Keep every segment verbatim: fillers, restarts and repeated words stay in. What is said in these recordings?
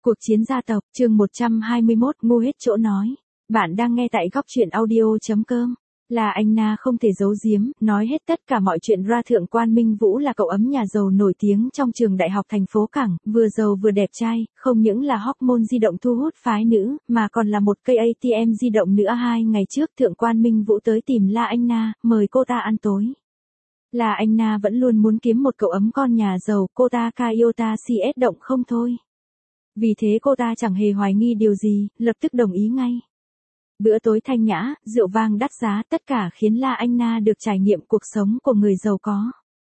Cuộc chiến gia tộc, chương một trăm hai mươi mốt, ngu hết chỗ nói. Bạn đang nghe tại góc truyện audio.com. Là anh Na không thể giấu giếm, nói hết tất cả mọi chuyện ra Thượng quan Minh Vũ là cậu ấm nhà giàu nổi tiếng trong trường đại học thành phố Cảng, vừa giàu vừa đẹp trai, không những là hormone di động thu hút phái nữ, mà còn là một cây a tê em di động nữa. Hai ngày trước Thượng quan Minh Vũ tới tìm La Anh Na, mời cô ta ăn tối. La Anh Na vẫn luôn muốn kiếm một cậu ấm con nhà giàu, cô ta ca yêu ta si ét động không thôi. Vì thế cô ta chẳng hề hoài nghi điều gì, lập tức đồng ý ngay. Bữa tối thanh nhã, rượu vang đắt giá, tất cả khiến La Anh Na được trải nghiệm cuộc sống của người giàu có.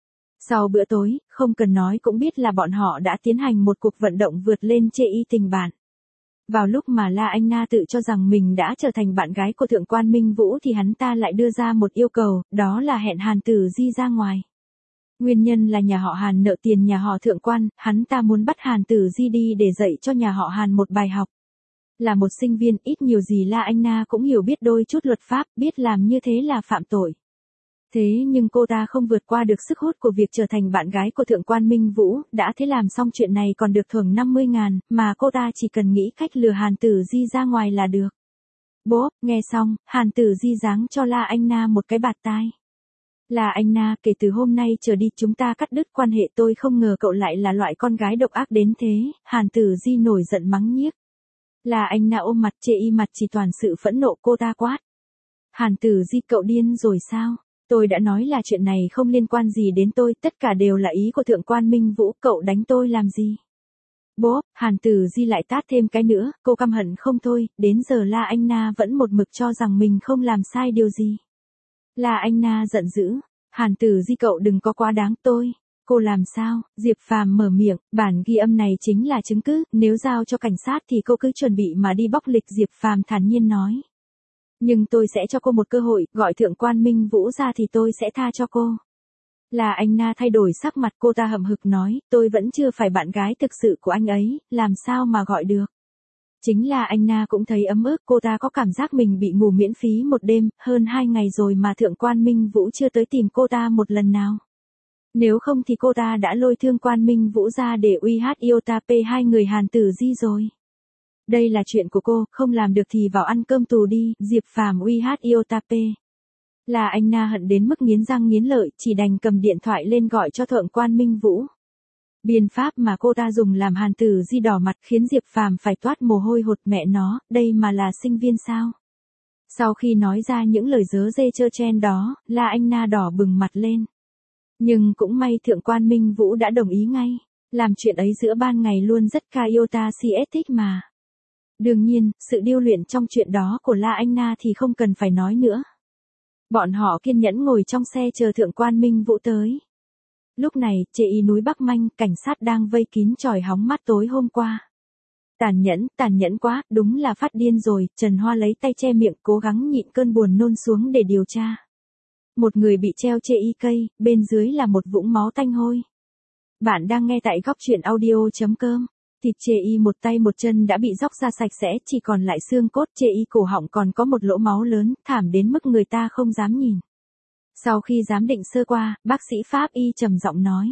Sau bữa tối, không cần nói cũng biết là bọn họ đã tiến hành một cuộc vận động vượt lên chê y tình bạn. Vào lúc mà La Anh Na tự cho rằng mình đã trở thành bạn gái của Thượng quan Minh Vũ thì hắn ta lại đưa ra một yêu cầu, đó là hẹn Hàn Tử Di ra ngoài. Nguyên nhân là nhà họ Hàn nợ tiền nhà họ Thượng quan, hắn ta muốn bắt Hàn Tử Di đi để dạy cho nhà họ Hàn một bài học. Là một sinh viên, ít nhiều gì La Anh Na cũng hiểu biết đôi chút luật pháp, biết làm như thế là phạm tội. Thế nhưng cô ta không vượt qua được sức hút của việc trở thành bạn gái của Thượng quan Minh Vũ, đã thế làm xong chuyện này còn được thưởng năm mươi ngàn, mà cô ta chỉ cần nghĩ cách lừa Hàn Tử Di ra ngoài là được. Bố, nghe xong, Hàn Tử Di giáng cho La Anh Na một cái bạt tai. Là anh Na, kể từ hôm nay trở đi chúng ta cắt đứt quan hệ, tôi không ngờ cậu lại là loại con gái độc ác đến thế. Hàn Tử Di nổi giận mắng nhiếc. Là anh Na ôm mặt chê y, mặt chỉ toàn sự phẫn nộ. Cô ta quát. Hàn Tử Di, cậu điên rồi sao? Tôi đã nói là chuyện này không liên quan gì đến tôi, tất cả đều là ý của Thượng quan Minh Vũ, cậu đánh tôi làm gì? Bố, Hàn Tử Di lại tát thêm cái nữa, cô căm hận không thôi, đến giờ La Anh Na vẫn một mực cho rằng mình không làm sai điều gì. La Anh Na giận dữ, Hàn Tử Di cậu đừng có quá đáng tôi. Cô làm sao? Diệp Phàm mở miệng, bản ghi âm này chính là chứng cứ, nếu giao cho cảnh sát thì cô cứ chuẩn bị mà đi bóc lịch. Diệp Phàm thản nhiên nói. Nhưng tôi sẽ cho cô một cơ hội, gọi Thượng quan Minh Vũ ra thì tôi sẽ tha cho cô. La Anh Na thay đổi sắc mặt, cô ta hậm hực nói, tôi vẫn chưa phải bạn gái thực sự của anh ấy, làm sao mà gọi được. Chính là anh Na cũng thấy ấm ức, cô ta có cảm giác mình bị ngủ miễn phí một đêm, hơn hai ngày rồi mà Thượng quan Minh Vũ chưa tới tìm cô ta một lần nào. Nếu không thì cô ta đã lôi Thượng quan Minh Vũ ra để uy hát yêu ta p hai người Hàn Tử Di rồi. Đây là chuyện của cô, không làm được thì vào ăn cơm tù đi. Diệp Phàm uy hát yêu ta p. Là anh Na hận đến mức nghiến răng nghiến lợi, chỉ đành cầm điện thoại lên gọi cho Thượng quan Minh Vũ. Biện pháp mà cô ta dùng làm Hàn Tử Di đỏ mặt khiến Diệp Phàm phải toát mồ hôi hột. Mẹ nó, đây mà là sinh viên sao? Sau khi nói ra những lời dớ dê trơ chen đó, La Anh Na đỏ bừng mặt lên. Nhưng cũng may Thượng quan Minh Vũ đã đồng ý ngay. Làm chuyện ấy giữa ban ngày luôn rất ca yêu ta si ét thích mà. Đương nhiên, sự điêu luyện trong chuyện đó của La Anh Na thì không cần phải nói nữa. Bọn họ kiên nhẫn ngồi trong xe chờ Thượng quan Minh Vũ tới. Lúc này, chê y núi Bắc Manh, cảnh sát đang vây kín chòi hóng mát tối hôm qua. Tàn nhẫn, tàn nhẫn quá, đúng là phát điên rồi. Trần Hoa lấy tay che miệng, cố gắng nhịn cơn buồn nôn xuống để điều tra. Một người bị treo chê y cây, bên dưới là một vũng máu tanh hôi. Bạn đang nghe tại góc truyện audio.com. Thịt chê y một tay một chân đã bị róc ra sạch sẽ, chỉ còn lại xương cốt. Chê y cổ họng còn có một lỗ máu lớn, thảm đến mức người ta không dám nhìn. Sau khi giám định sơ qua, bác sĩ pháp y trầm giọng nói.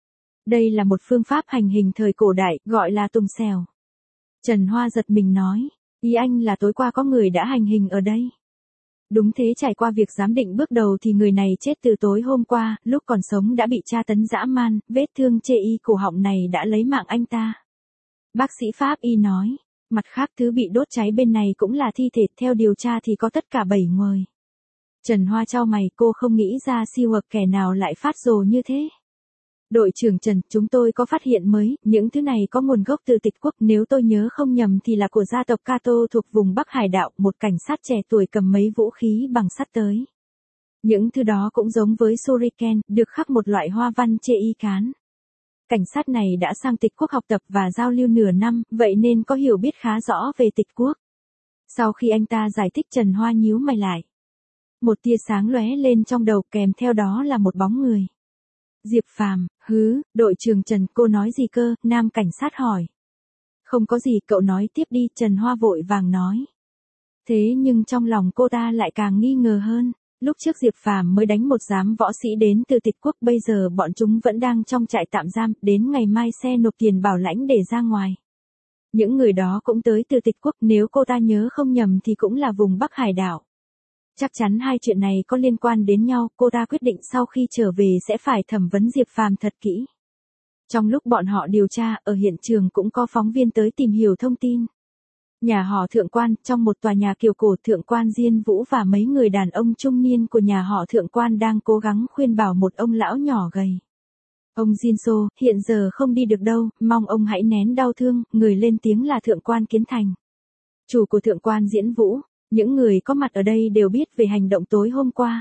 Đây là một phương pháp hành hình thời cổ đại, gọi là tùng xèo. Trần Hoa giật mình nói. Ý anh là tối qua có người đã hành hình ở đây. Đúng thế, trải qua việc giám định bước đầu thì người này chết từ tối hôm qua, lúc còn sống đã bị tra tấn dã man, vết thương chê y cổ họng này đã lấy mạng anh ta. Bác sĩ pháp y nói. Mặt khác, thứ bị đốt cháy bên này cũng là thi thể, theo điều tra thì có tất cả bảy người. Trần Hoa chau mày, cô không nghĩ ra siêu hợp kẻ nào lại phát rồ như thế. Đội trưởng Trần, chúng tôi có phát hiện mới, những thứ này có nguồn gốc từ Tịch Quốc, nếu tôi nhớ không nhầm thì là của gia tộc Cato thuộc vùng Bắc Hải Đạo. Một cảnh sát trẻ tuổi cầm mấy vũ khí bằng sắt tới. Những thứ đó cũng giống với shuriken, được khắc một loại hoa văn chê y cán. Cảnh sát này đã sang Tịch Quốc học tập và giao lưu nửa năm, vậy nên có hiểu biết khá rõ về Tịch Quốc. Sau khi anh ta giải thích, Trần Hoa nhíu mày lại. Một tia sáng lóe lên trong đầu, kèm theo đó là một bóng người. Diệp Phàm, hứ, đội trưởng Trần, cô nói gì cơ? Nam cảnh sát hỏi. Không có gì, cậu nói tiếp đi. Trần Hoa vội vàng nói. Thế nhưng trong lòng cô ta lại càng nghi ngờ hơn. Lúc trước Diệp Phàm mới đánh một giám võ sĩ đến từ Tịch Quốc, bây giờ bọn chúng vẫn đang trong trại tạm giam, đến ngày mai xe nộp tiền bảo lãnh để ra ngoài. Những người đó cũng tới từ Tịch Quốc, nếu cô ta nhớ không nhầm thì cũng là vùng Bắc Hải đảo. Chắc chắn hai chuyện này có liên quan đến nhau, cô ta quyết định sau khi trở về sẽ phải thẩm vấn Diệp Phàm thật kỹ. Trong lúc bọn họ điều tra, ở hiện trường cũng có phóng viên tới tìm hiểu thông tin. Nhà họ Thượng Quan, trong một tòa nhà kiểu cổ, Thượng Quan Diên Vũ và mấy người đàn ông trung niên của nhà họ Thượng Quan đang cố gắng khuyên bảo một ông lão nhỏ gầy. Ông Jinso, hiện giờ không đi được đâu, mong ông hãy nén đau thương, người lên tiếng là Thượng Quan Kiến Thành. Chủ của Thượng Quan Diễn Vũ, những người có mặt ở đây đều biết về hành động tối hôm qua.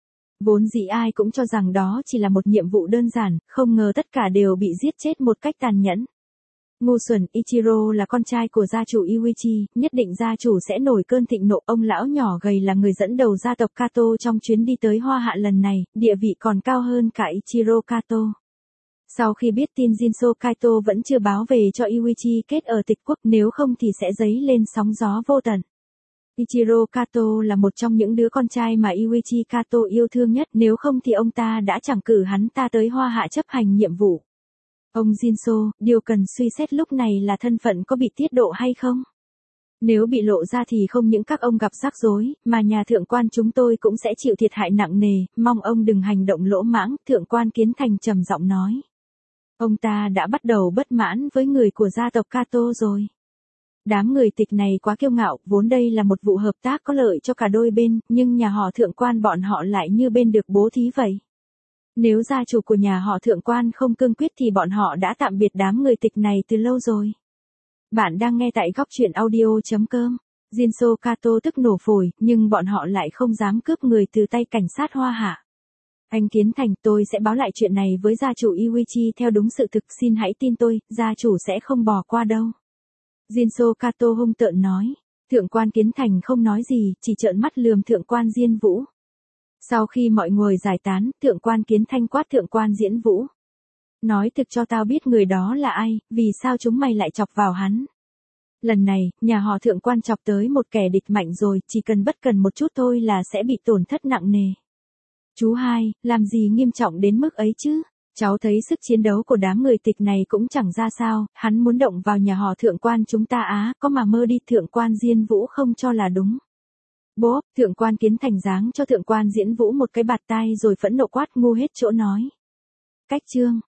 Vốn dĩ ai cũng cho rằng đó chỉ là một nhiệm vụ đơn giản, không ngờ tất cả đều bị giết chết một cách tàn nhẫn. Ngu xuẩn, Ichiro là con trai của gia chủ Iuichi, nhất định gia chủ sẽ nổi cơn thịnh nộ. Ông lão nhỏ gầy là người dẫn đầu gia tộc Kato trong chuyến đi tới Hoa Hạ lần này, địa vị còn cao hơn cả Ichiro Kato. Sau khi biết tin Jinso Kaito vẫn chưa báo về cho Iuichi kết ở Tịch Quốc, nếu không thì sẽ dấy lên sóng gió vô tận. Ichiro Kato là một trong những đứa con trai mà Iuichi Kato yêu thương nhất, nếu không thì ông ta đã chẳng cử hắn ta tới Hoa Hạ chấp hành nhiệm vụ. Ông Jinso, điều cần suy xét lúc này là thân phận có bị tiết lộ hay không? Nếu bị lộ ra thì không những các ông gặp rắc rối, mà nhà Thượng Quan chúng tôi cũng sẽ chịu thiệt hại nặng nề, mong ông đừng hành động lỗ mãng, Thượng Quan Kiến Thành trầm giọng nói. Ông ta đã bắt đầu bất mãn với người của gia tộc Kato rồi. Đám người Tịch này quá kiêu ngạo, vốn đây là một vụ hợp tác có lợi cho cả đôi bên, nhưng nhà họ Thượng Quan bọn họ lại như bên được bố thí vậy. Nếu gia chủ của nhà họ Thượng Quan không cương quyết thì bọn họ đã tạm biệt đám người Tịch này từ lâu rồi. Bạn đang nghe tại góc truyện audio chấm com. Jinso Kato tức nổ phổi, nhưng bọn họ lại không dám cướp người từ tay cảnh sát Hoa Hạ. Anh Kiến Thành, tôi sẽ báo lại chuyện này với gia chủ Iuichi theo đúng sự thực, xin hãy tin tôi, gia chủ sẽ không bỏ qua đâu. Jinso Kato hung tợn nói. Thượng Quan Kiến Thành không nói gì, chỉ trợn mắt lườm Thượng Quan Diên Vũ. Sau khi mọi người giải tán, Thượng Quan Kiến Thanh quát Thượng Quan Diễn Vũ. Nói thực cho tao biết người đó là ai, vì sao chúng mày lại chọc vào hắn. Lần này, nhà họ Thượng Quan chọc tới một kẻ địch mạnh rồi, chỉ cần bất cần một chút thôi là sẽ bị tổn thất nặng nề. Chú hai, làm gì nghiêm trọng đến mức ấy chứ? Cháu thấy sức chiến đấu của đám người Tịch này cũng chẳng ra sao, hắn muốn động vào nhà họ Thượng Quan chúng ta á, có mà mơ đi. Thượng Quan Diên Vũ không cho là đúng. Bố, Thượng Quan Kiến Thành giáng cho Thượng Quan Diễn Vũ một cái bạt tai rồi phẫn nộ quát, ngu hết chỗ nói. Cách chương.